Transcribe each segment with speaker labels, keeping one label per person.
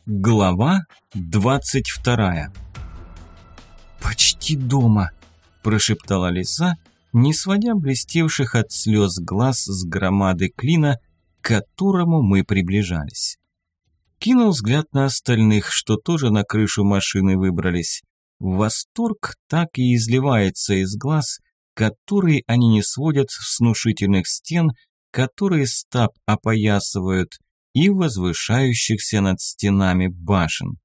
Speaker 1: Глава 22. «Почти дома», – прошептала лиса, не сводя блестевших от слез глаз с громады клина, к которому мы приближались. Кинул взгляд на остальных, что тоже на крышу машины выбрались. Восторг так и изливается из глаз, которые они не сводят с внушительных стен, которые стаб опоясывают, и возвышающихся над стенами башен.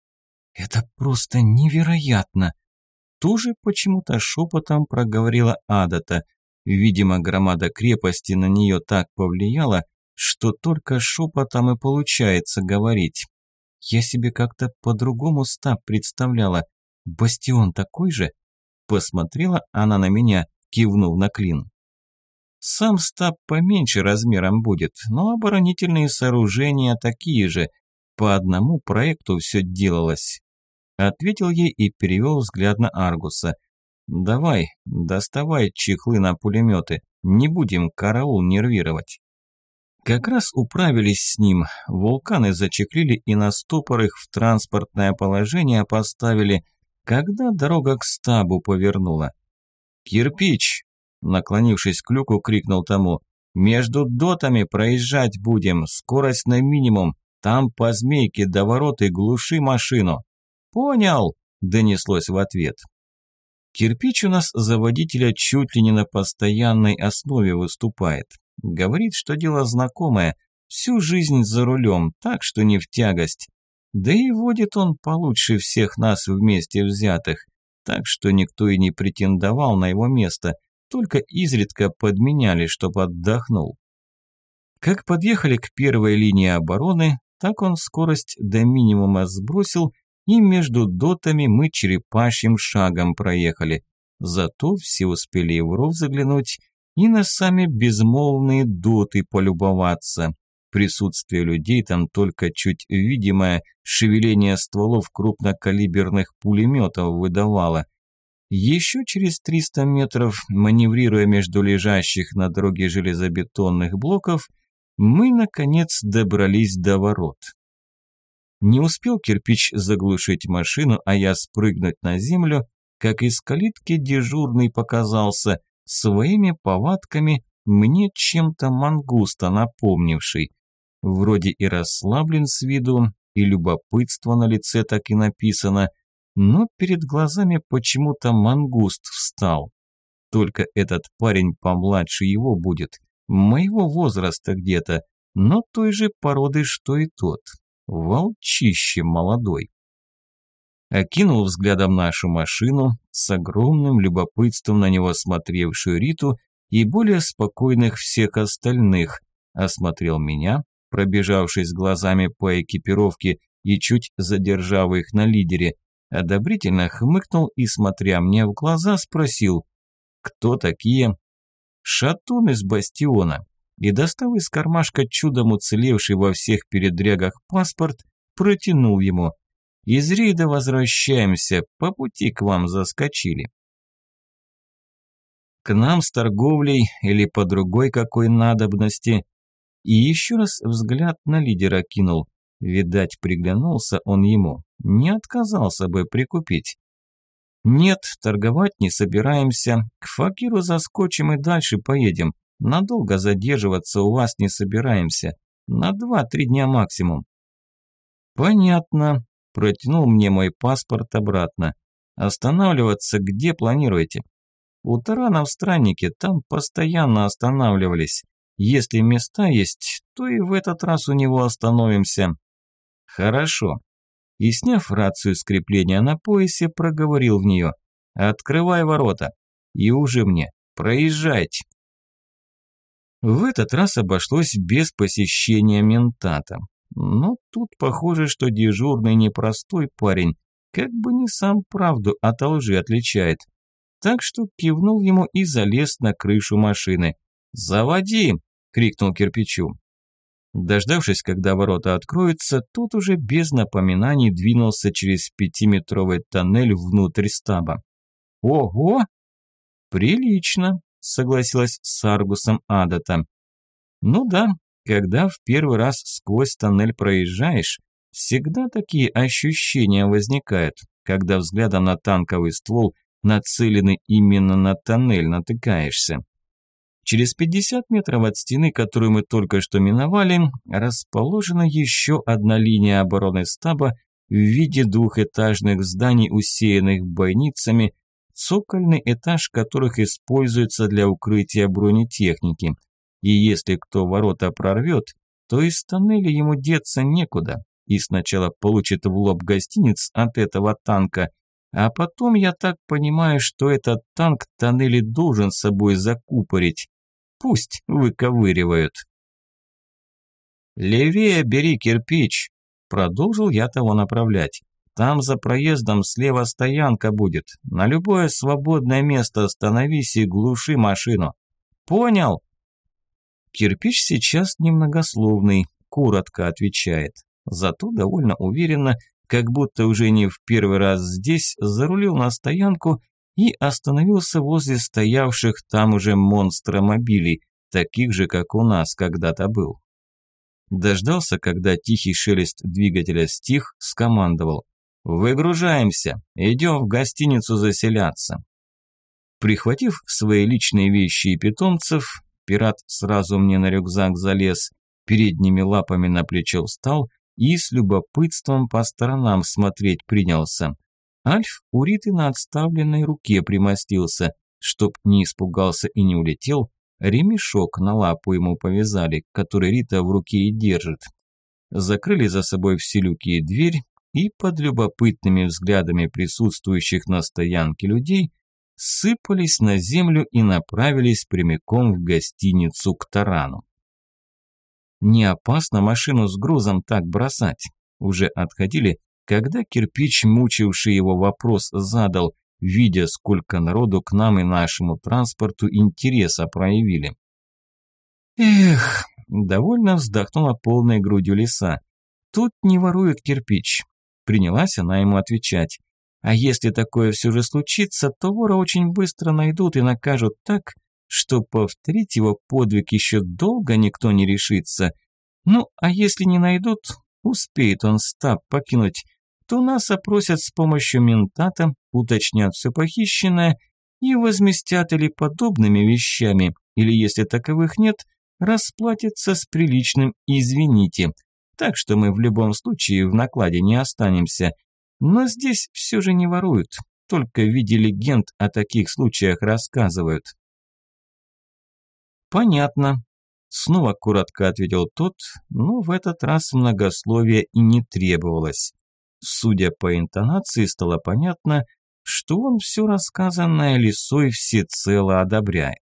Speaker 1: «Это просто невероятно!» Тоже почему-то шепотом проговорила Адата. Видимо, громада крепости на нее так повлияла, что только шепотом и получается говорить. Я себе как-то по-другому стаб представляла. Бастион такой же? Посмотрела она на меня, кивнув на клин. Сам стаб поменьше размером будет, но оборонительные сооружения такие же. По одному проекту все делалось. Ответил ей и перевел взгляд на Аргуса. «Давай, доставай чехлы на пулеметы, не будем караул нервировать». Как раз управились с ним, вулканы зачехлили и на стопор их в транспортное положение поставили, когда дорога к стабу повернула. «Кирпич!» Наклонившись к люку, крикнул тому: «Между дотами проезжать будем, скорость на минимум, там по змейке до ворот и глуши машину». «Понял!» – донеслось в ответ. Кирпич у нас за водителя чуть ли не на постоянной основе выступает. Говорит, что дело знакомое, всю жизнь за рулем, так что не в тягость. Да и водит он получше всех нас вместе взятых, так что никто и не претендовал на его место, только изредка подменяли, чтоб отдохнул. Как подъехали к первой линии обороны, так он скорость до минимума сбросил, и между дотами мы черепашьим шагом проехали. Зато все успели в ров заглянуть и на сами безмолвные доты полюбоваться. Присутствие людей там только чуть видимое шевеление стволов крупнокалиберных пулеметов выдавало. Еще через 300 метров, маневрируя между лежащих на дороге железобетонных блоков, мы, наконец, добрались до ворот. Не успел кирпич заглушить машину, а я спрыгнуть на землю, как из калитки дежурный показался, своими повадками мне чем-то мангуста напомнивший. Вроде и расслаблен с виду, и любопытство на лице так и написано, но перед глазами почему-то мангуст встал. Только этот парень помладше его будет, моего возраста где-то, но той же породы, что и тот. Волчище молодой. Окинул взглядом нашу машину, с огромным любопытством на него смотревшую Риту и более спокойных всех остальных, осмотрел меня, пробежавшись глазами по экипировке и чуть задержав их на лидере, одобрительно хмыкнул и, смотря мне в глаза, спросил: «Кто такие?» «Шатун из бастиона», и, достав из кармашка чудом уцелевший во всех передрягах паспорт, протянул ему: «Из рейда возвращаемся, по пути к вам заскочили». «К нам с торговлей или по другой какой надобности?» И еще раз взгляд на лидера кинул. Видать, приглянулся он ему, не отказался бы прикупить. «Нет, торговать не собираемся, к факиру заскочим и дальше поедем. Надолго задерживаться у вас не собираемся, на 2-3 дня максимум». «Понятно», протянул мне мой паспорт обратно. «Останавливаться где планируете?» «У Тарана в Страннике, там постоянно останавливались. Если места есть, то и в этот раз у него остановимся». «Хорошо». И, сняв рацию с крепления на поясе, проговорил в нее: «Открывай ворота». И уже мне: «Проезжайте». В этот раз обошлось без посещения ментата. Но тут похоже, что дежурный непростой парень, как бы не сам правду от лжи отличает. Так что кивнул ему и залез на крышу машины. «Заводи!» – крикнул кирпичу. Дождавшись, когда ворота откроются, тот уже без напоминаний двинулся через 5-метровый тоннель внутрь стаба. «Ого!» «Прилично!» – согласилась с Аргусом Адата. «Ну да, когда в первый раз сквозь тоннель проезжаешь, Всегда такие ощущения возникают, когда взглядом на танковый ствол, нацеленный именно на тоннель, натыкаешься. Через 50 метров от стены, которую мы только что миновали, расположена еще одна линия обороны стаба в виде двухэтажных зданий, усеянных бойницами, цокольный этаж которых используется для укрытия бронетехники. И если кто ворота прорвет, то из тоннеля ему деться некуда, и сначала получит в лоб гостиниц от этого танка, а потом, я так понимаю, что этот танк тоннели должен собой закупорить. Пусть выковыривают. «Левее бери кирпич», – продолжил я того направлять. «Там за проездом слева стоянка будет. На любое свободное место остановись и глуши машину. Понял?» Кирпич сейчас немногословный, коротко отвечает. Зато довольно уверенно, как будто уже не в первый раз здесь, зарулил на стоянку и остановился возле стоявших там уже монстромобилей, таких же, как у нас когда-то был. Дождался, когда тихий шелест двигателя стих, скомандовал: «Выгружаемся, идем в гостиницу заселяться». Прихватив свои личные вещи и питомцев, пират сразу мне на рюкзак залез, передними лапами на плечо встал и с любопытством по сторонам смотреть принялся. Альф у Риты на отставленной руке примостился, чтоб не испугался и не улетел, ремешок на лапу ему повязали, который Рита в руке и держит. Закрыли за собой все люки и дверь, и под любопытными взглядами присутствующих на стоянке людей сыпались на землю и направились прямиком в гостиницу к тарану. Не опасно машину с грузом так бросать? Уже отходили, когда кирпич, мучивший его вопрос, задал, видя, сколько народу к нам и нашему транспорту интереса проявили. «Эх», – довольно вздохнула полной грудью лиса, – «тут не воруют кирпич». Принялась она ему отвечать. «А если такое все же случится, то вора очень быстро найдут и накажут так, что повторить его подвиг еще долго никто не решится. Ну, а если не найдут, успеет он стаб покинуть, то нас опросят с помощью ментата, уточнят все похищенное и возместят или подобными вещами, или, если таковых нет, расплатятся с приличным «извините». Так что мы в любом случае в накладе не останемся. Но здесь все же не воруют, только в виде легенд о таких случаях рассказывают. «Понятно», – снова коротко ответил тот, но в этот раз многословия и не требовалось. Судя по интонации, стало понятно, что он все рассказанное лисой всецело одобряет.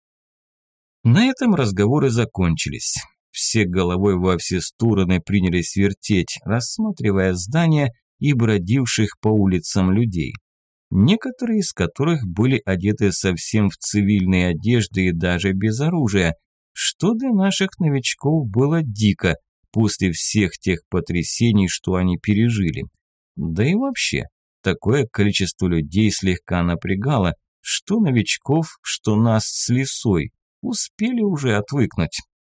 Speaker 1: На этом разговоры закончились. Все головой во все стороны принялись вертеть, рассматривая здания и бродивших по улицам людей. Некоторые из которых были одеты совсем в цивильные одежды и даже без оружия, что для наших новичков было дико после всех тех потрясений, что они пережили. Да и вообще, такое количество людей слегка напрягало, что новичков, что нас с лисой, успели уже отвыкнуть.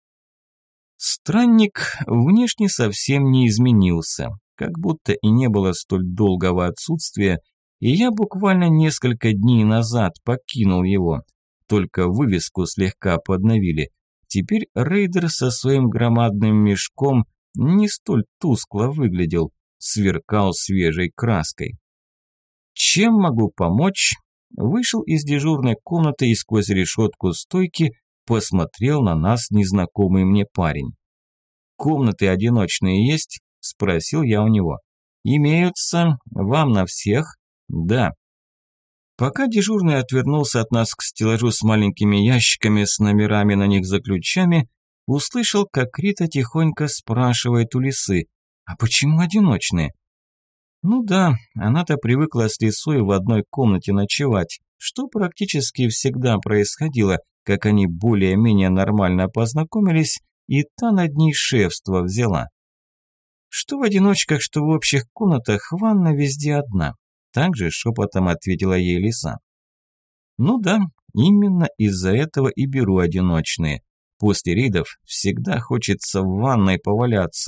Speaker 1: Странник внешне совсем не изменился, как будто и не было столь долгого отсутствия, и я буквально несколько дней назад покинул его, только вывеску слегка подновили. Теперь рейдер со своим громадным мешком не столь тускло выглядел, сверкал свежей краской. «Чем могу помочь?» Вышел из дежурной комнаты и сквозь решетку стойки посмотрел на нас незнакомый мне парень. «Комнаты одиночные есть?» – спросил я у него. «Имеются. Вам на всех?» «Да». Пока дежурный отвернулся от нас к стеллажу с маленькими ящиками с номерами на них за ключами, услышал, как Рита тихонько спрашивает у лисы: «А почему одиночные?» Ну да, она-то привыкла с лисой в одной комнате ночевать, что практически всегда происходило, как они более-менее нормально познакомились, и та над ней шефство взяла. Что в одиночках, что в общих комнатах, ванна везде одна. Также шепотом ответила ей лиса. Ну да, именно из-за этого и беру одиночные. После рейдов всегда хочется в ванной поваляться,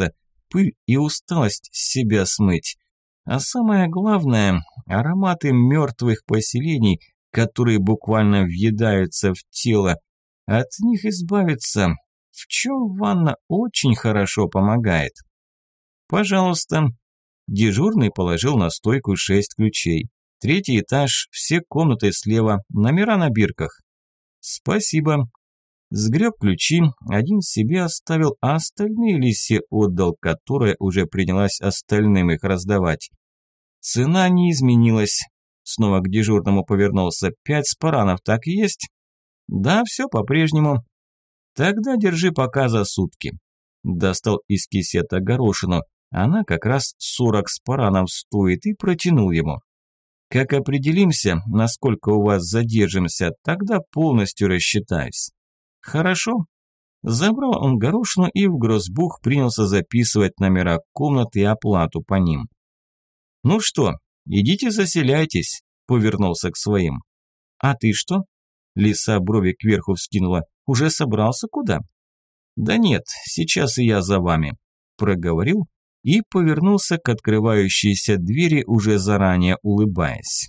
Speaker 1: пыль и усталость с себя смыть. А самое главное – ароматы мертвых поселений, которые буквально въедаются в тело. От них избавиться, в чем ванна очень хорошо помогает. Пожалуйста. Дежурный положил на стойку 6 ключей. 3-й этаж, все комнаты слева, номера на бирках. Спасибо. Сгреб ключи, один себе оставил, а остальные Лисе отдал, которая уже принялась остальным их раздавать. Цена не изменилась. Снова к дежурному повернулся. 5 спаранов так и есть? Да, все по-прежнему. Тогда держи пока за сутки. Достал из кисета горошину. Она как раз 40 спаранов стоит, и протянул ему. Как определимся, насколько у вас задержимся, тогда полностью рассчитаюсь. Хорошо. Забрал он горошину и в грозбух принялся записывать номера комнат и оплату по ним. Ну что, идите заселяйтесь, повернулся к своим. А ты что? Лиса брови кверху вскинула. Уже собрался куда? Да нет, сейчас и я за вами, проговорил и повернулся к открывающейся двери, уже заранее улыбаясь.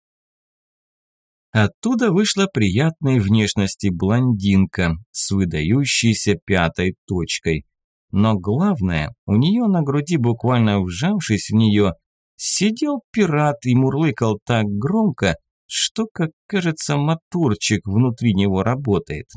Speaker 1: Оттуда вышла приятной внешности блондинка с выдающейся 5-й точкой. Но главное, у нее на груди, буквально вжавшись в нее, сидел пират и мурлыкал так громко, что, как кажется, моторчик внутри него работает.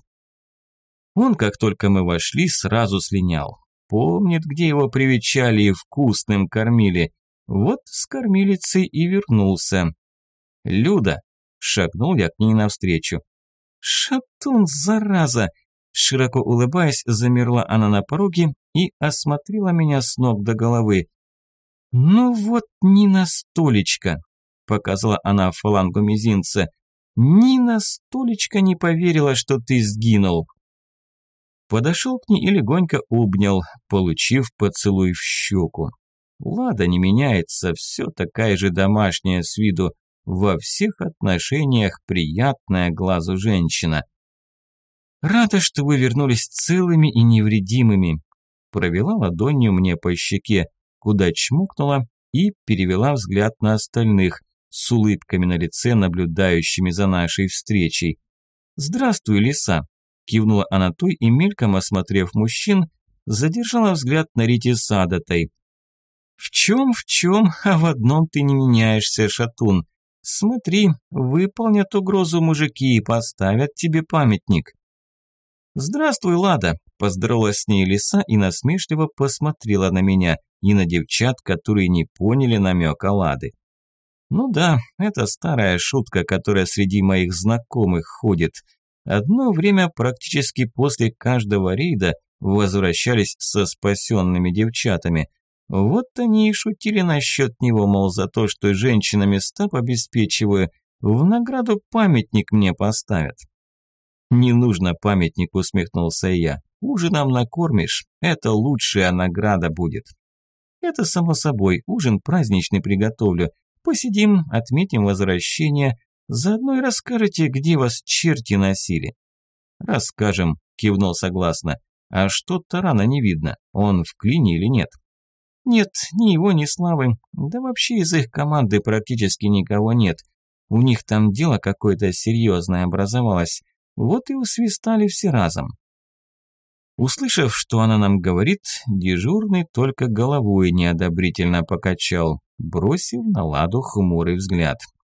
Speaker 1: Он, как только мы вошли, сразу слинял. Помнит, где его привечали и вкусным кормили. Вот с кормилицей и вернулся. «Люда!» – шагнул я к ней навстречу. «Шатун, зараза!» Широко улыбаясь, замерла она на пороге и осмотрела меня с ног до головы. «Ну вот ни на столечко!» – показала она фалангу мизинца. «Ни на столечко не поверила, что ты сгинул!» Подошел к ней и легонько обнял, получив поцелуй в щеку. Лада не меняется, все такая же домашняя с виду, во всех отношениях приятная глазу женщина. «Рада, что вы вернулись целыми и невредимыми», провела ладонью мне по щеке, куда чмокнула и перевела взгляд на остальных, с улыбками на лице, наблюдающими за нашей встречей. «Здравствуй, Лиса», кивнула она той и, мельком осмотрев мужчин, задержала взгляд на Рите Садатой. В чем, а в одном ты не меняешься, шатун. Смотри, выполнят угрозу мужики и поставят тебе памятник». «Здравствуй, Лада», – поздоровалась с ней Лиса и насмешливо посмотрела на меня и на девчат, которые не поняли намека Лады. Ну да, это старая шутка, которая среди моих знакомых ходит. Одно время практически после каждого рейда возвращались со спасенными девчатами. Вот они и шутили насчет него, мол, за то, что женщинам места обеспечиваю, в награду памятник мне поставят. «Не нужно памятник», усмехнулся я. «Ужином накормишь, это лучшая награда будет». «Это само собой, ужин праздничный приготовлю. Посидим, отметим возвращение, заодно и расскажете, где вас черти носили». «Расскажем», кивнул согласно. «А что тарана не видно, он в клине или нет?» «Нет, ни его, ни Славы, да вообще из их команды практически никого нет. У них там дело какое-то серьезное образовалось, вот и усвистали все разом». Услышав, что она нам говорит, дежурный только головой неодобрительно покачал, бросив на Ладу хмурый взгляд.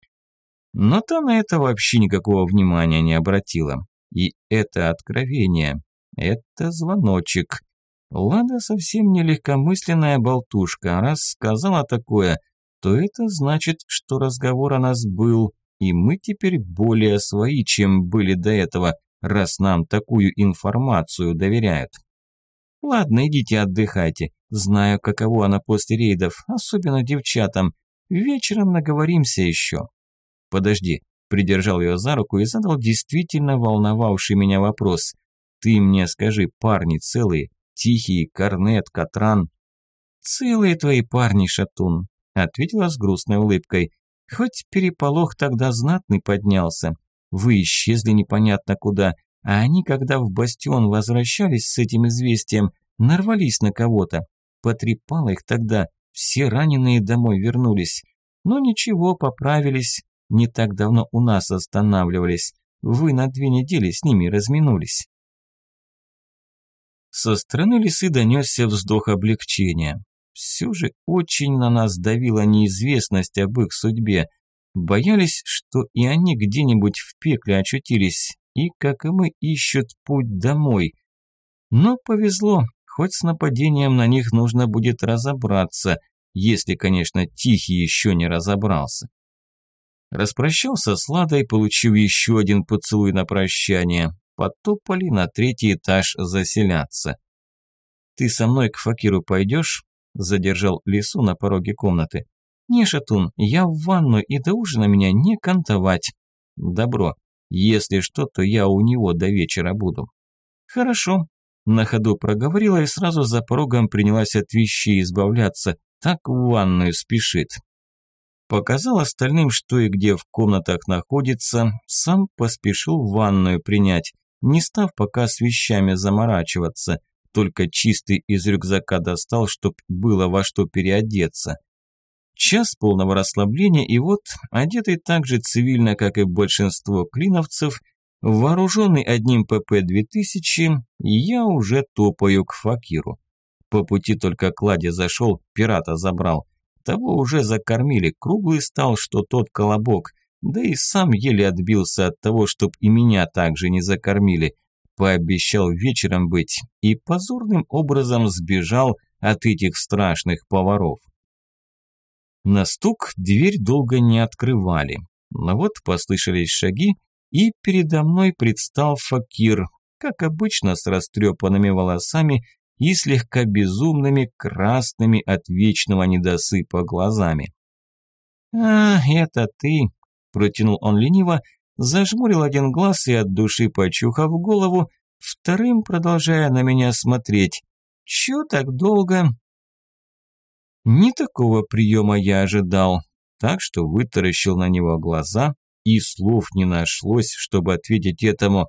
Speaker 1: Но та на это вообще никакого внимания не обратила. И это откровение, это звоночек. Лада совсем не легкомысленная болтушка, а раз сказала такое, то это значит, что разговор о нас был, и мы теперь более свои, чем были до этого, раз нам такую информацию доверяют. Ладно, идите отдыхайте, знаю, каково она после рейдов, особенно девчатам, вечером наговоримся еще. Подожди, придержал ее за руку и задал действительно волновавший меня вопрос. Ты мне скажи, парни целые? Тихий, Корнет, Катран. «Целые твои парни, шатун», – ответила с грустной улыбкой. «Хоть переполох тогда знатный поднялся. Вы исчезли непонятно куда, а они, когда в бастион возвращались с этим известием, нарвались на кого-то. потрепало их тогда, все раненые домой вернулись. Но ничего, поправились, не так давно у нас останавливались. Вы на 2 недели с ними разминулись». Со стороны лисы донесся вздох облегчения. Все же очень на нас давила неизвестность об их судьбе. Боялись, что и они где-нибудь в пекле очутились, и, как и мы, ищут путь домой. Но повезло, хоть с нападением на них нужно будет разобраться, если, конечно, Тихий еще не разобрался. Распрощался с Ладой, получив еще один поцелуй на прощание. Потопали на 3-й этаж заселяться. «Ты со мной к Факиру пойдешь?» – задержал лису на пороге комнаты. «Не, Шатун, я в ванную, и до ужина меня не кантовать». «Добро. Если что, то я у него до вечера буду». «Хорошо», – на ходу проговорила и сразу за порогом принялась от вещей избавляться. Так в ванную спешит. Показал остальным, что и где в комнатах находится, сам поспешил ванную принять, не став пока с вещами заморачиваться, только чистый из рюкзака достал, чтоб было во что переодеться. Час полного расслабления, и вот, одетый так же цивильно, как и большинство клиновцев, вооруженный одним ПП-2000, я уже топаю к Факиру. По пути только к Ладе зашел, пирата забрал. Того уже закормили, круглый стал, что тот колобок, да и сам еле отбился от того, чтоб и меня также не закормили. Пообещал вечером быть и позорным образом сбежал от этих страшных поваров. На стук дверь долго не открывали, но вот послышались шаги, и передо мной предстал Факир, как обычно с растрепанными волосами и слегка безумными красными от вечного недосыпа глазами. «А, это ты!» – протянул он лениво, зажмурил один глаз и от души почухав голову, вторым продолжая на меня смотреть. «Чё так долго?» Не такого приема я ожидал, так что вытаращил на него глаза, и слов не нашлось, чтобы ответить этому.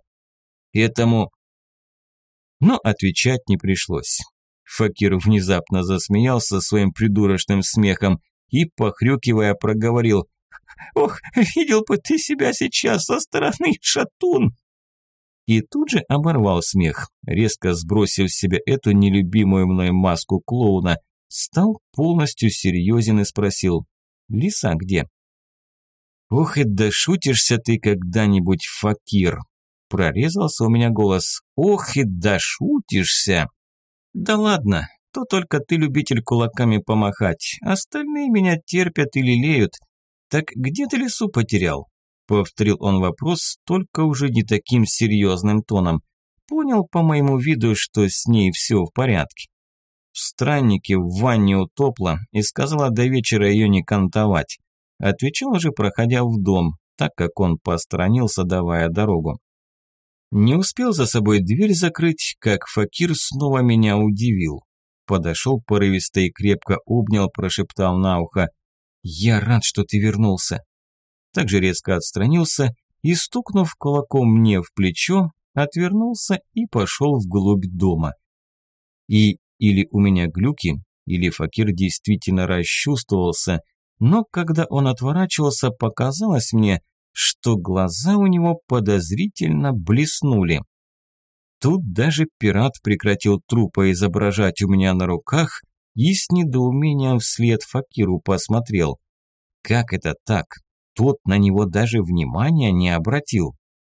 Speaker 1: Но отвечать не пришлось. Факир внезапно засмеялся своим придурочным смехом и, похрюкивая, проговорил: «Ох, видел бы ты себя сейчас со стороны, Шатун!» И тут же оборвал смех, резко сбросив с себя эту нелюбимую мной маску клоуна, стал полностью серьезен и спросил: «Лиса где?» «Ох и дошутишься ты когда-нибудь, Факир!» Прорезался у меня голос. «Ох и дошутишься!» «Да ладно, то только ты любитель кулаками помахать, остальные меня терпят и лелеют. Так где ты лису потерял?» Повторил он вопрос, только уже не таким серьезным тоном. Понял по моему виду, что с ней все в порядке. В страннике в ванне утопла и сказала до вечера ее не кантовать. Отвечал уже, проходя в дом, так как он посторонился, давая дорогу. Не успел за собой дверь закрыть, как Факир снова меня удивил. Подошел порывисто и крепко обнял, прошептал на ухо: «Я рад, что ты вернулся». Также резко отстранился и, стукнув кулаком мне в плечо, отвернулся и пошел вглубь дома. И или у меня глюки, или Факир действительно расчувствовался, но когда он отворачивался, показалось мне, что глаза у него подозрительно блеснули. Тут даже пират прекратил трупа изображать у меня на руках и с недоумением вслед Факиру посмотрел. Как это так? Тот на него даже внимания не обратил.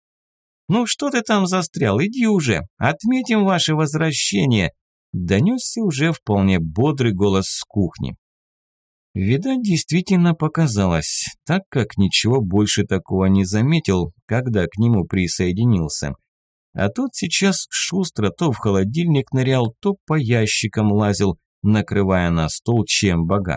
Speaker 1: «Ну что ты там застрял? Иди уже, отметим ваше возвращение!» Донесся уже вполне бодрый голос с кухни. Видать, действительно показалось, так как ничего больше такого не заметил, когда к нему присоединился. А тот сейчас шустро то в холодильник нырял, то по ящикам лазил, накрывая на стол, чем богат.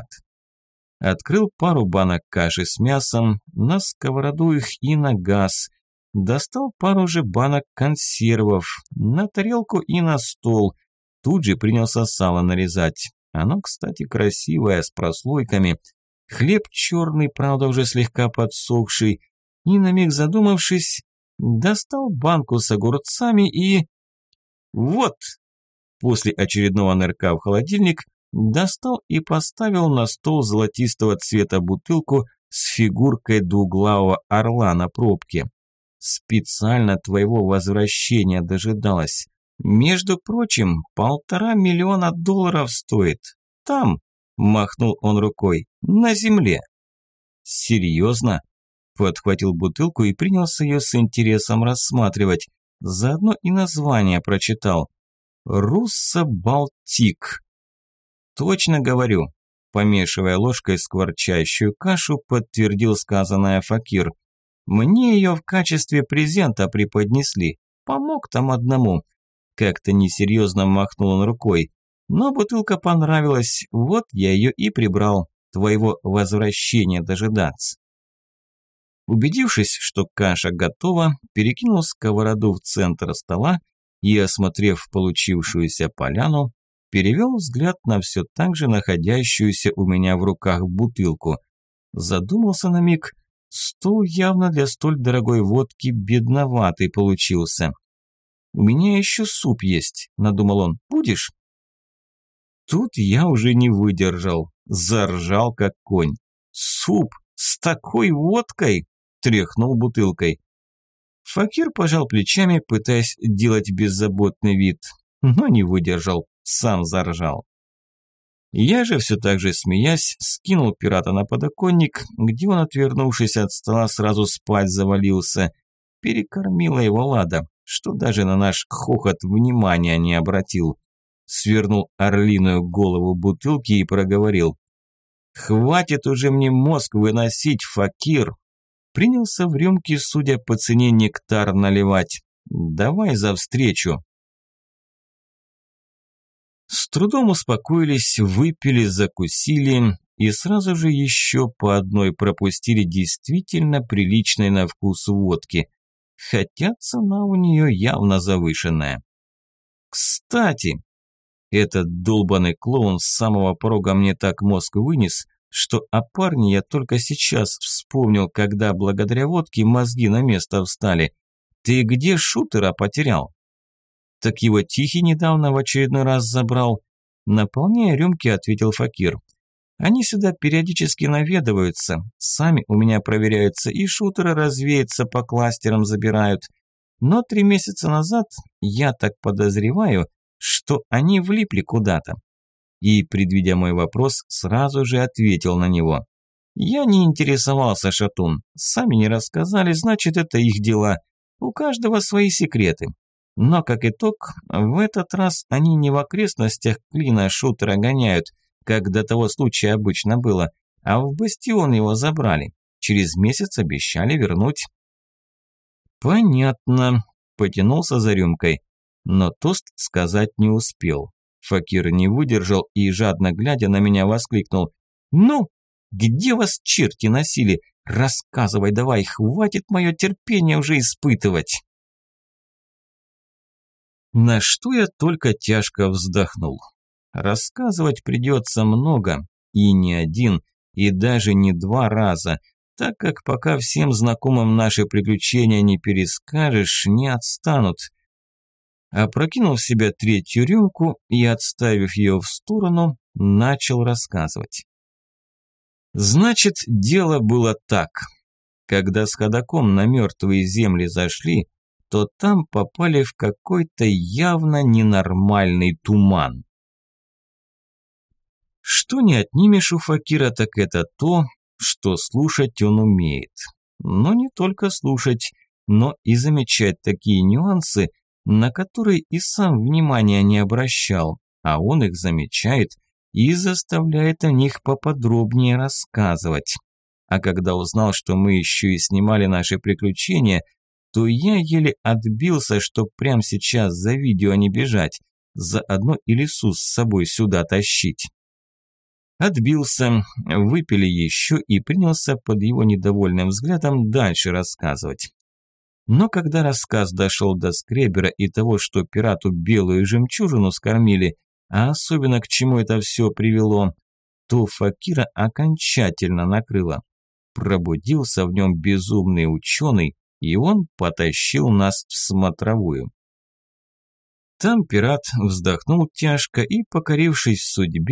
Speaker 1: Открыл пару банок каши с мясом, на сковороду их и на газ. Достал пару же банок консервов, на тарелку и на стол. Тут же принялся сало нарезать. Оно, кстати, красивое, с прослойками. Хлеб черный, правда, уже слегка подсохший. И, на миг задумавшись, достал банку с огурцами и... Вот! После очередного нырка в холодильник достал и поставил на стол золотистого цвета бутылку с фигуркой двуглавого орла на пробке. Специально твоего возвращения дожидалась. Между прочим, $1,5 миллиона стоит. Там, махнул он рукой, на земле. Серьезно? Подхватил бутылку и принялся ее с интересом рассматривать. Заодно и название прочитал. Руссо Балтик. Точно говорю. Помешивая ложкой скворчащую кашу, подтвердил сказанное Факир. Мне ее в качестве презента преподнесли. Помог там одному. Как-то несерьезно махнул он рукой. Но бутылка понравилась, вот я ее и прибрал. Твоего возвращения дожидаться. Убедившись, что каша готова, перекинул сковороду в центр стола и, осмотрев получившуюся поляну, перевел взгляд на все так же находящуюся у меня в руках бутылку. Задумался на миг. Стол явно для столь дорогой водки бедноватый получился. «У меня еще суп есть», – надумал он. «Будешь?» Тут я уже не выдержал, заржал как конь. «Суп с такой водкой?» – тряхнул бутылкой. Факир пожал плечами, пытаясь делать беззаботный вид, но не выдержал, сам заржал. Я же все так же смеясь скинул пирата на подоконник, где он, отвернувшись от стола, сразу спать завалился. Перекормила его Лада, что даже на наш хохот внимания не обратил. Свернул орлиную голову бутылки и проговорил. «Хватит уже мне мозг выносить, Факир!» Принялся в рюмки, судя по цене, нектар наливать. «Давай за встречу!» С трудом успокоились, выпили, закусили и сразу же еще по одной пропустили действительно приличной на вкус водки, хотя цена у нее явно завышенная. Кстати, этот долбанный клоун с самого порога мне так мозг вынес, что о парне я только сейчас вспомнил, когда благодаря водке мозги на место встали. Ты где шутера потерял? Так его Тихий недавно в очередной раз забрал. Наполняя рюмки, ответил Факир. Они сюда периодически наведываются, сами у меня проверяются и шутеры развеются по кластерам забирают. Но 3 месяца назад, я так подозреваю, что они влипли куда-то. И, предвидя мой вопрос, сразу же ответил на него. Я не интересовался, Шатун, сами не рассказали, значит, это их дела. У каждого свои секреты. Но, как итог, в этот раз они не в окрестностях клина шутера гоняют, как до того случая обычно было, а в бастион его забрали. Через месяц обещали вернуть. Понятно, потянулся за рюмкой, но тост сказать не успел. Факир не выдержал и, жадно глядя на меня, воскликнул. «Ну, где вас черти носили? Рассказывай давай, хватит мое терпение уже испытывать!» На что я только тяжко вздохнул. Рассказывать придется много, и не один, и даже не 2 раза, так как пока всем знакомым наши приключения не перескажешь, не отстанут. Опрокинув в себя 3-ю рюмку и отставив ее в сторону, начал рассказывать. Значит, дело было так. Когда с ходоком на мертвые земли зашли, то там попали в какой-то явно ненормальный туман. Что не отнимешь у Факира, так это то, что слушать он умеет. Но не только слушать, но и замечать такие нюансы, на которые и сам внимания не обращал, а он их замечает и заставляет о них поподробнее рассказывать. А когда узнал, что мы еще и снимали наши приключения, то я еле отбился, чтоб прямо сейчас за видео не бежать, заодно и лису с собой сюда тащить. Отбился, выпили еще и принялся под его недовольным взглядом дальше рассказывать. Но когда рассказ дошел до скребера и того, что пирату белую жемчужину скормили, а особенно к чему это все привело, то Факира окончательно накрыло. Пробудился в нем безумный ученый, и он потащил нас в смотровую. Там пират вздохнул тяжко и, покорившись судьбе,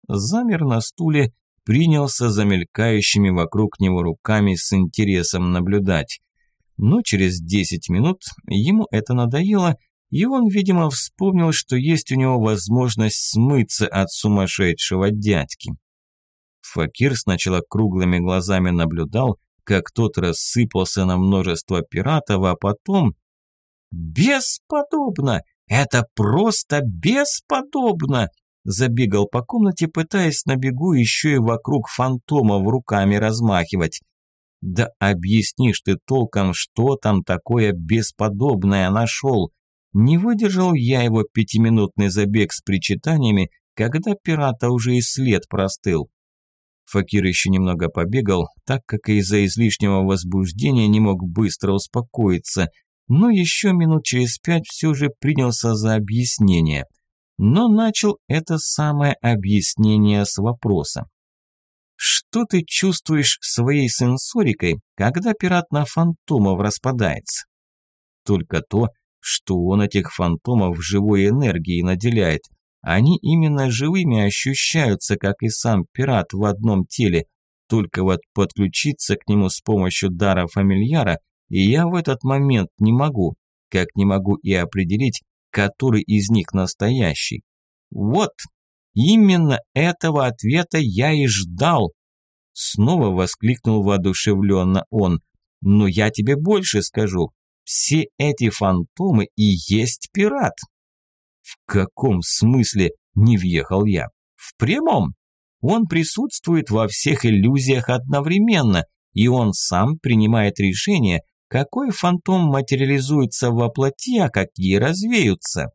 Speaker 1: замер на стуле, принялся за мелькающими вокруг него руками с интересом наблюдать. Но через 10 минут ему это надоело, и он, видимо, вспомнил, что есть у него возможность смыться от сумасшедшего дядьки. Факир сначала круглыми глазами наблюдал, как тот рассыпался на множество пиратов, а потом... «Бесподобно! Это просто бесподобно!» Забегал по комнате, пытаясь на бегу еще и вокруг фантомов руками размахивать. «Да объяснишь ты толком, что там такое бесподобное нашел!» Не выдержал я его 5-минутный забег с причитаниями, когда пирата уже и след простыл. Факир еще немного побегал, так как из-за излишнего возбуждения не мог быстро успокоиться, но еще минут через 5 все же принялся за объяснение. Но начал это самое объяснение с вопроса. Что ты чувствуешь своей сенсорикой, когда пират на фантомов распадается? Только то, что он этих фантомов живой энергией наделяет. Они именно живыми ощущаются, как и сам пират в одном теле. Только вот подключиться к нему с помощью дара фамильяра я в этот момент не могу, как не могу и определить, который из них настоящий. Вот, именно этого ответа я и ждал. Снова воскликнул воодушевленно он. Но я тебе больше скажу. Все эти фантомы и есть пират. В каком смысле не въехал я? В прямом. Он присутствует во всех иллюзиях одновременно, и он сам принимает решение, какой фантом материализуется во плоти, а какие развеются.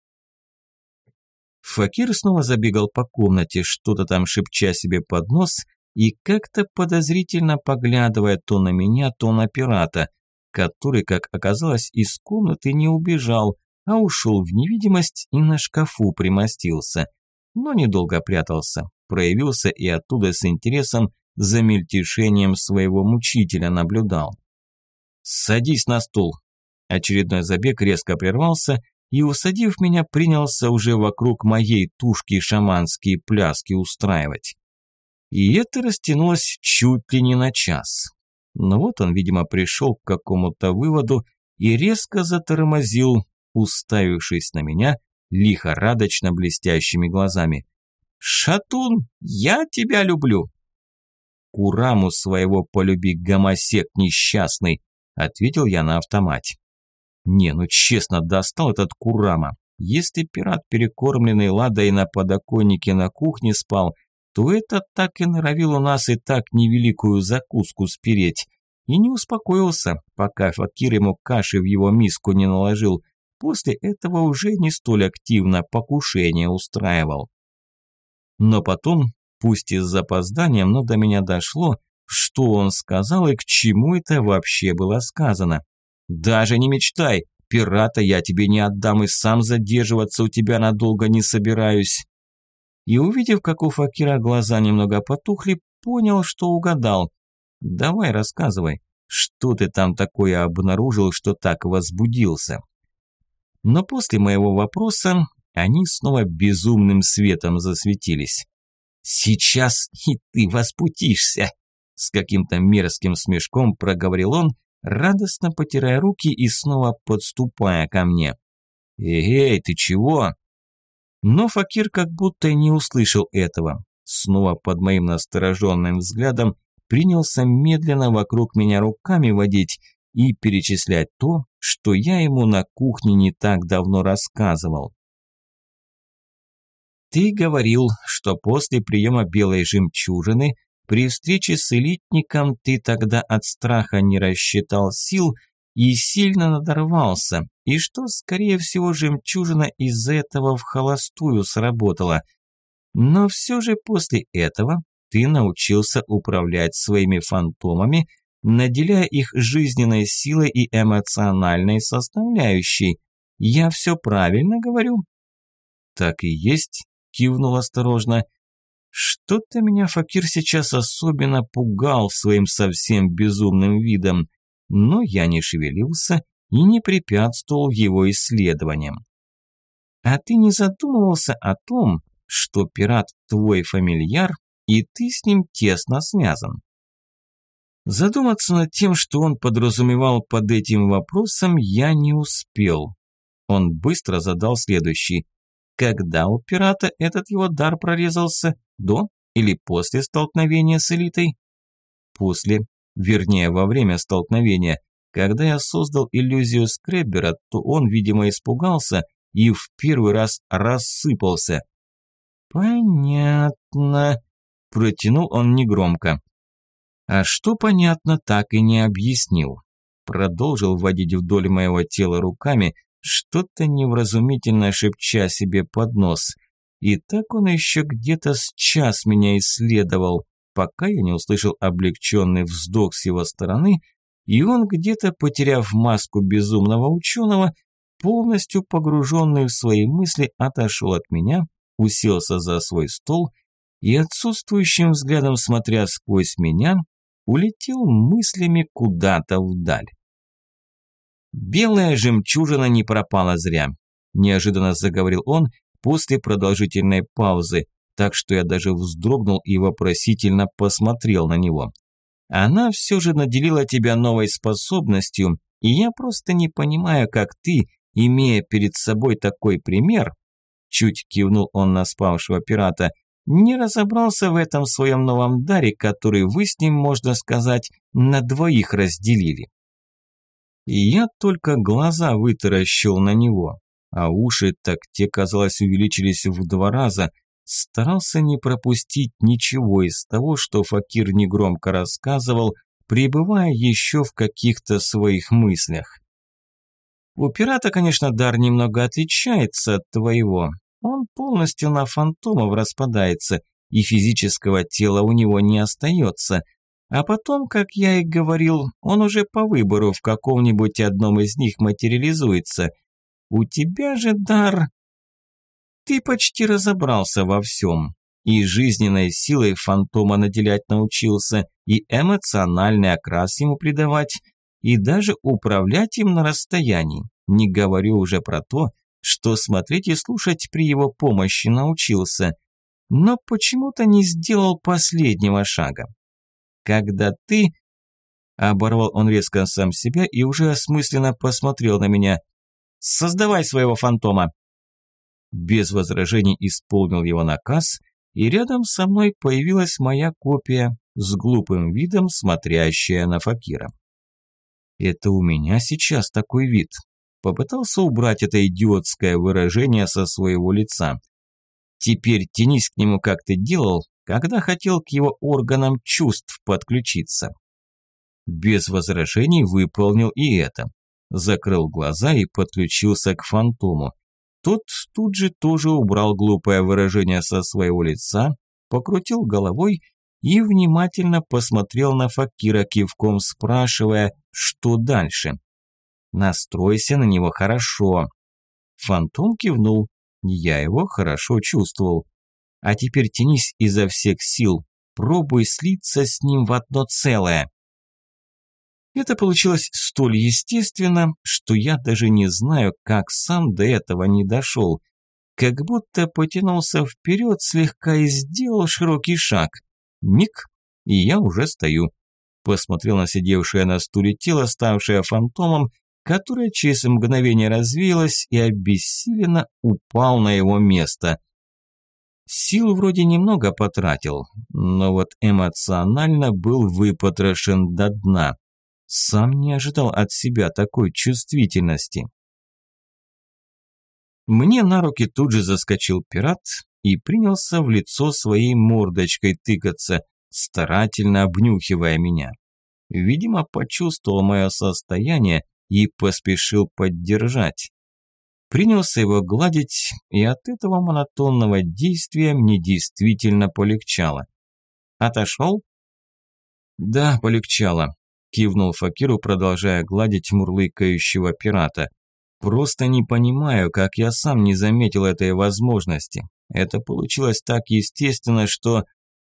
Speaker 1: Факир снова забегал по комнате, что-то там шепча себе под нос и как-то подозрительно поглядывая то на меня, то на пирата, который, как оказалось, из комнаты не убежал, а ушел в невидимость и на шкафу примостился. Но недолго прятался, проявился и оттуда с интересом за мельтешением своего мучителя наблюдал. «Садись на стул!» Очередной забег резко прервался и, усадив меня, принялся уже вокруг моей тушки шаманские пляски устраивать. И это растянулось чуть ли не на час. Но вот он, видимо, пришел к какому-то выводу и резко затормозил, уставившись на меня лихорадочно блестящими глазами. «Шатун, я тебя люблю!» «Кураму своего полюби, гомосек несчастный!» – ответил я на автомате. «Не, ну честно, достал этот Курама. Если пират, перекормленный ладой на подоконнике на кухне спал, то этот так и норовил у нас и так невеликую закуску спереть. И не успокоился, пока Факир ему каши в его миску не наложил. После этого уже не столь активно покушение устраивал. Но потом, пусть и с запозданием, но до меня дошло, что он сказал и к чему это вообще было сказано. «Даже не мечтай, пирата я тебе не отдам и сам задерживаться у тебя надолго не собираюсь». И увидев, как у Факира глаза немного потухли, понял, что угадал. «Давай рассказывай, что ты там такое обнаружил, что так возбудился?» Но после моего вопроса они снова безумным светом засветились. «Сейчас и ты возбудишься!» С каким-то мерзким смешком проговорил он, радостно потирая руки и снова подступая ко мне. «Эй, ты чего?» Но Факир как будто и не услышал этого. Снова под моим настороженным взглядом принялся медленно вокруг меня руками водить и перечислять то, что я ему на кухне не так давно рассказывал. «Ты говорил, что после приема белой жемчужины при встрече с элитником ты тогда от страха не рассчитал сил и сильно надорвался, и что, скорее всего, жемчужина из-за этого в холостую сработала. Но все же после этого ты научился управлять своими фантомами, наделяя их жизненной силой и эмоциональной составляющей. Я все правильно говорю?» «Так и есть», – кивнул осторожно. «Что-то меня Факир сейчас особенно пугал своим совсем безумным видом, но я не шевелился и не препятствовал его исследованиям. А ты не задумывался о том, что пират твой фамильяр, и ты с ним тесно связан. Задуматься над тем, что он подразумевал под этим вопросом, я не успел. Он быстро задал следующий. Когда у пирата этот его дар прорезался? До или после столкновения с элитой? После, вернее, во время столкновения. Когда я создал иллюзию скреббера, то он, видимо, испугался и в первый раз рассыпался. «Понятно», – протянул он негромко. А что понятно, так и не объяснил. Продолжил водить вдоль моего тела руками, что-то невразумительно шепча себе под нос. И так он еще где-то с час меня исследовал, пока я не услышал облегченный вздох с его стороны, и он где-то, потеряв маску безумного ученого, полностью погруженный в свои мысли, отошел от меня, уселся за свой стол и отсутствующим взглядом, смотря сквозь меня, улетел мыслями куда-то вдаль. «Белая жемчужина не пропала зря», – неожиданно заговорил он после продолжительной паузы, так что я даже вздрогнул и вопросительно посмотрел на него. «Она все же наделила тебя новой способностью, и я просто не понимаю, как ты, имея перед собой такой пример», – чуть кивнул он на спавшего пирата, – не разобрался в этом своем новом даре, который вы с ним, можно сказать, на двоих разделили. И я только глаза вытаращил на него, а уши, так те, казалось, увеличились в 2 раза, старался не пропустить ничего из того, что факир негромко рассказывал, пребывая еще в каких-то своих мыслях. У пирата, конечно, дар немного отличается от твоего. Он полностью на фантомов распадается, и физического тела у него не остается. А потом, как я и говорил, он уже по выбору в каком-нибудь одном из них материализуется. У тебя же дар... Ты почти разобрался во всем. И жизненной силой фантома наделять научился, и эмоциональный окрас ему придавать, и даже управлять им на расстоянии. Не говорю уже про то, что смотреть и слушать при его помощи научился, но почему-то не сделал последнего шага. Когда ты... Оборвал он резко сам себя и уже осмысленно посмотрел на меня. «Создавай своего фантома!» Без возражений исполнил его наказ, и рядом со мной появилась моя копия, с глупым видом смотрящая на факира. Это у меня сейчас такой вид. Попытался убрать это идиотское выражение со своего лица. Теперь тянись к нему, как ты делал, когда хотел к его органам чувств подключиться. Без возражений выполнил и это. Закрыл глаза и подключился к фантому. Тот тут же тоже убрал глупое выражение со своего лица, покрутил головой и внимательно посмотрел на факира, кивком спрашивая, что дальше. «Настройся на него хорошо». Фантом кивнул, я его хорошо чувствовал. «А теперь тянись изо всех сил, пробуй слиться с ним в одно целое». Это получилось столь естественно, что я даже не знаю, как сам до этого не дошел. Как будто потянулся вперед слегка и сделал широкий шаг. Миг, и я уже стою. Посмотрел на сидевшее на стуле тело, ставшее фантомом, которое через мгновение развеялось и обессиленно упал на его место. Сил вроде немного потратил, но вот эмоционально был выпотрошен до дна. Сам не ожидал от себя такой чувствительности. Мне на руки тут же заскочил пират и принялся в лицо своей мордочкой тыкаться, старательно обнюхивая меня. Видимо, почувствовал мое состояние и поспешил поддержать. Принялся его гладить, и от этого монотонного действия мне действительно полегчало. Отошел? Да, полегчало. Кивнул факиру, продолжая гладить мурлыкающего пирата. Просто не понимаю, как я сам не заметил этой возможности. Это получилось так естественно, что...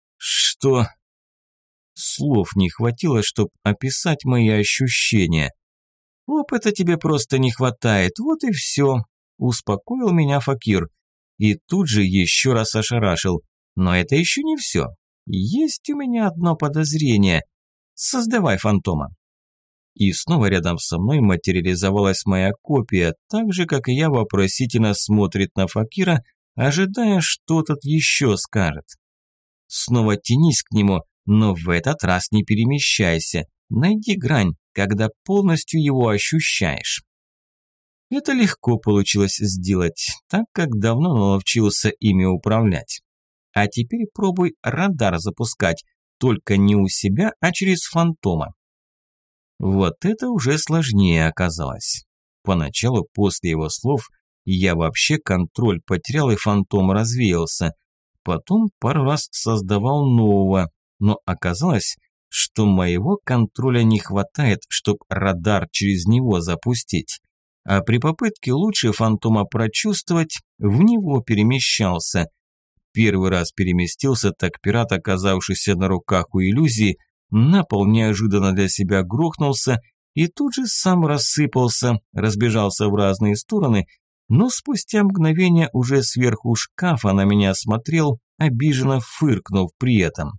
Speaker 1: Слов не хватило, чтобы описать мои ощущения. «Опыта тебе просто не хватает, вот и все», – успокоил меня факир. и тут же еще раз ошарашил. Но это еще не все. Есть у меня одно подозрение. Создавай фантома. И снова рядом со мной материализовалась моя копия, так же, как и я, вопросительно смотрит на Факира, ожидая, что тот еще скажет. Снова тянись к нему, но в этот раз не перемещайся. Найди грань, когда полностью его ощущаешь. Это легко получилось сделать, так как давно наловчился ими управлять. А теперь пробуй радар запускать, только не у себя, а через фантома. Вот это уже сложнее оказалось. Поначалу, после его слов, я вообще контроль потерял и фантом развеялся. Потом пару раз создавал нового, но оказалось, что моего контроля не хватает, чтобы радар через него запустить. А при попытке лучше фантома прочувствовать, в него перемещался. Первый раз переместился, так пират, оказавшийся на руках у иллюзии, на пол неожиданно для себя грохнулся и тут же сам рассыпался, разбежался в разные стороны, но спустя мгновение уже сверху шкафа на меня смотрел, обиженно фыркнув при этом.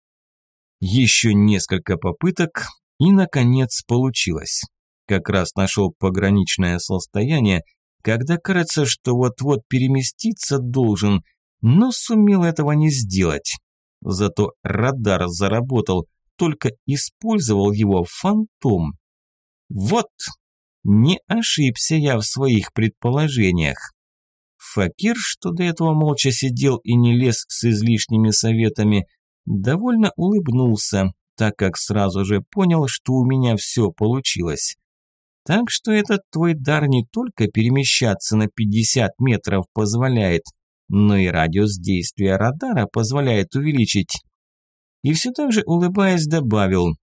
Speaker 1: Еще несколько попыток, и наконец получилось. Как раз нашел пограничное состояние, когда кажется, что вот-вот переместиться должен, но сумел этого не сделать. Зато радар заработал, только использовал его фантом. Вот, не ошибся я в своих предположениях. Факир, что до этого молча сидел и не лез с излишними советами, довольно улыбнулся, так как сразу же понял, что у меня все получилось. Так что этот твой дар не только перемещаться на 50 метров позволяет, но и радиус действия радара позволяет увеличить. И все так же, улыбаясь, добавил: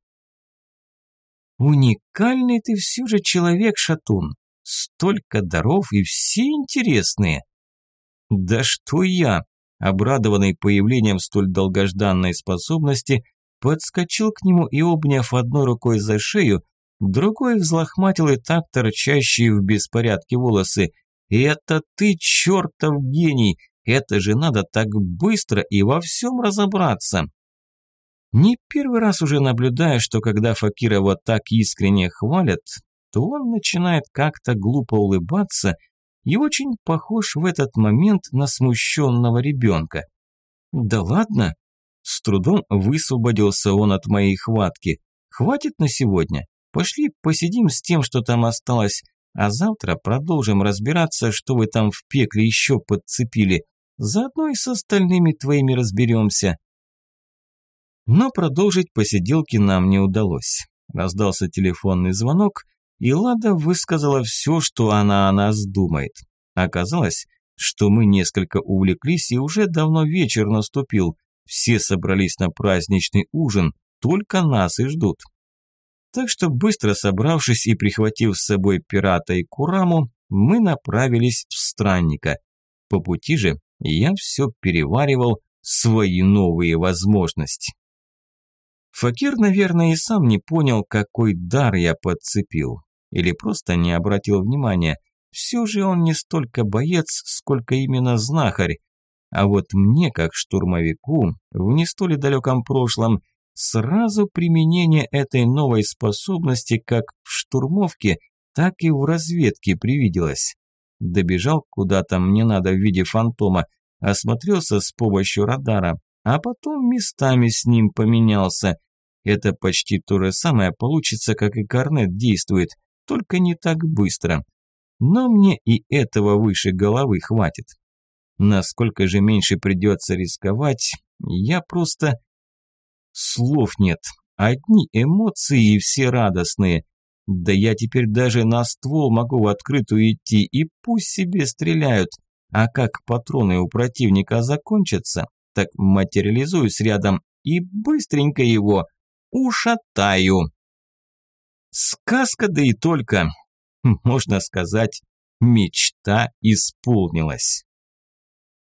Speaker 1: «Уникальный ты все же человек, Шатун. Столько даров и все интересные». «Да что я!» Обрадованный появлением столь долгожданной способности, подскочил к нему и, обняв одной рукой за шею, другой взлохматил и так торчащие в беспорядке волосы. «Это ты, чертов гений! Это же надо так быстро и во всем разобраться!» Не первый раз уже наблюдаю, что когда Факира вот так искренне хвалят, то он начинает как-то глупо улыбаться и очень похож в этот момент на смущенного ребенка. «Да ладно?» С трудом высвободился он от моей хватки. «Хватит на сегодня. Пошли посидим с тем, что там осталось, а завтра продолжим разбираться, что вы там в пекле еще подцепили. Заодно и с остальными твоими разберемся». Но продолжить посиделки нам не удалось. Раздался телефонный звонок, и Лада высказала все, что она о нас думает. Оказалось, что мы несколько увлеклись, и уже давно вечер наступил. Все собрались на праздничный ужин, только нас и ждут. Так что, быстро собравшись и прихватив с собой пирата и Кураму, мы направились в Странника. По пути же я все переваривал свои новые возможности. Факир, наверное, и сам не понял, какой дар я подцепил. Или просто не обратил внимания. Все же он не столько боец, сколько именно знахарь. А вот мне, как штурмовику, в не столь далеком прошлом, сразу применение этой новой способности как в штурмовке, так и в разведке привиделось. Добежал куда-то мне надо в виде фантома, осмотрелся с помощью радара, а потом местами с ним поменялся. Это почти то же самое получится, как и Корнет действует, только не так быстро. Но мне и этого выше головы хватит. Насколько же меньше придется рисковать, я просто... Слов нет, одни эмоции и все радостные. Да я теперь даже на ствол могу в открытую идти, и пусть себе стреляют. А как патроны у противника закончатся, так материализуюсь рядом и быстренько его ушатаю. Сказка, да и только. Можно сказать, мечта исполнилась.